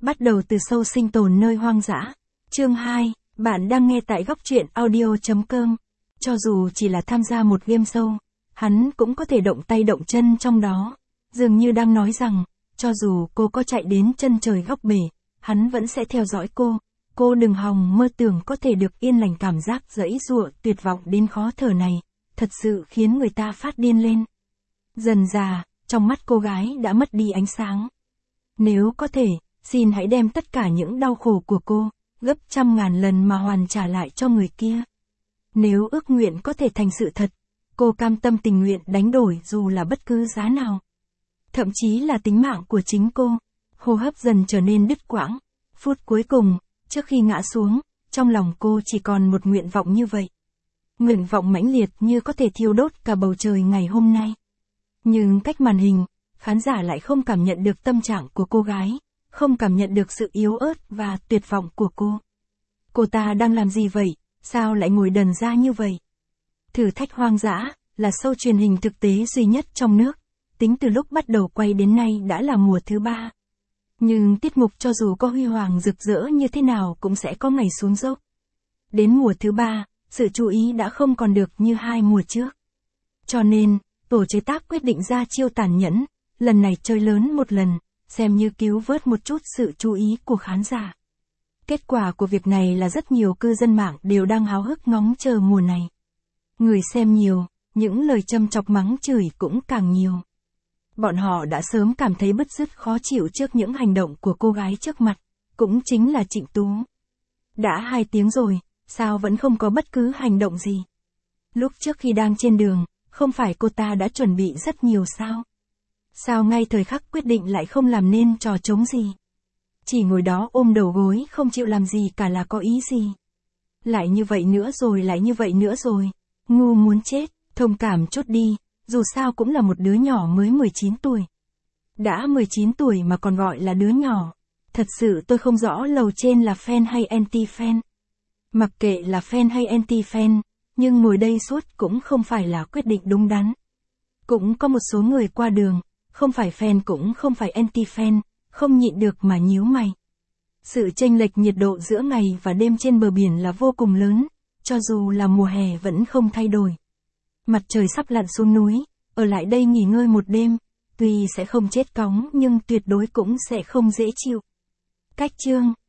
Bắt đầu từ sâu sinh tồn nơi hoang dã. Chương 2, bạn đang nghe tại góc truyện audio.com. Cho dù chỉ là tham gia một game show, hắn cũng có thể động tay động chân trong đó. Dường như đang nói rằng, cho dù cô có chạy đến chân trời góc bể, hắn vẫn sẽ theo dõi cô. Cô đừng hòng mơ tưởng có thể được yên lành. Cảm giác giãy giụa tuyệt vọng đến khó thở này, thật sự khiến người ta phát điên lên. Dần dà, trong mắt cô gái đã mất đi ánh sáng. Nếu có thể, xin hãy đem tất cả những đau khổ của cô, gấp 100.000 lần mà hoàn trả lại cho người kia. Nếu ước nguyện có thể thành sự thật, cô cam tâm tình nguyện đánh đổi dù là bất cứ giá nào. Thậm chí là tính mạng của chính cô. Hô hấp dần trở nên đứt quãng. Phút cuối cùng, trước khi ngã xuống, trong lòng cô chỉ còn một nguyện vọng như vậy. Nguyện vọng mãnh liệt như có thể thiêu đốt cả bầu trời ngày hôm nay. Nhưng cách màn hình, khán giả lại không cảm nhận được tâm trạng của cô gái, không cảm nhận được sự yếu ớt và tuyệt vọng của cô. Cô ta đang làm gì vậy? Sao lại ngồi đần ra như vậy? Thử thách hoang dã là show truyền hình thực tế duy nhất trong nước. Tính từ lúc bắt đầu quay đến nay đã là mùa thứ 3. Nhưng tiết mục cho dù có huy hoàng rực rỡ như thế nào cũng sẽ có ngày xuống dốc. Đến mùa thứ 3, sự chú ý đã không còn được như 2 mùa trước. Cho nên, tổ chế tác quyết định ra chiêu tàn nhẫn, lần này chơi lớn một lần, xem như cứu vớt một chút sự chú ý của khán giả. Kết quả của việc này là rất nhiều cư dân mạng đều đang háo hức ngóng chờ mùa này. Người xem nhiều, những lời châm chọc mắng chửi cũng càng nhiều. Bọn họ đã sớm cảm thấy bứt rứt khó chịu trước những hành động của cô gái trước mặt, cũng chính là Trịnh Tú. Đã 2 tiếng rồi, sao vẫn không có bất cứ hành động gì? Lúc trước khi đang trên đường, không phải cô ta đã chuẩn bị rất nhiều sao? Sao ngay thời khắc quyết định lại không làm nên trò trống gì? Chỉ ngồi đó ôm đầu gối không chịu làm gì cả là có ý gì? Lại như vậy nữa rồi, lại như vậy nữa rồi. Ngu muốn chết, thông cảm chút đi, dù sao cũng là một đứa nhỏ mới 19 tuổi. Đã 19 tuổi mà còn gọi là đứa nhỏ. Thật sự tôi không rõ lầu trên là fan hay anti-fan. Mặc kệ là fan hay anti-fan, nhưng ngồi đây suốt cũng không phải là quyết định đúng đắn. Cũng có một số người qua đường, không phải fan cũng không phải anti-fan, không nhịn được mà nhíu mày. Sự chênh lệch nhiệt độ giữa ngày và đêm trên bờ biển là vô cùng lớn, cho dù là mùa hè vẫn không thay đổi. Mặt trời sắp lặn xuống núi, ở lại đây nghỉ ngơi một đêm, tuy sẽ không chết cóng nhưng tuyệt đối cũng sẽ không dễ chịu. Cách chương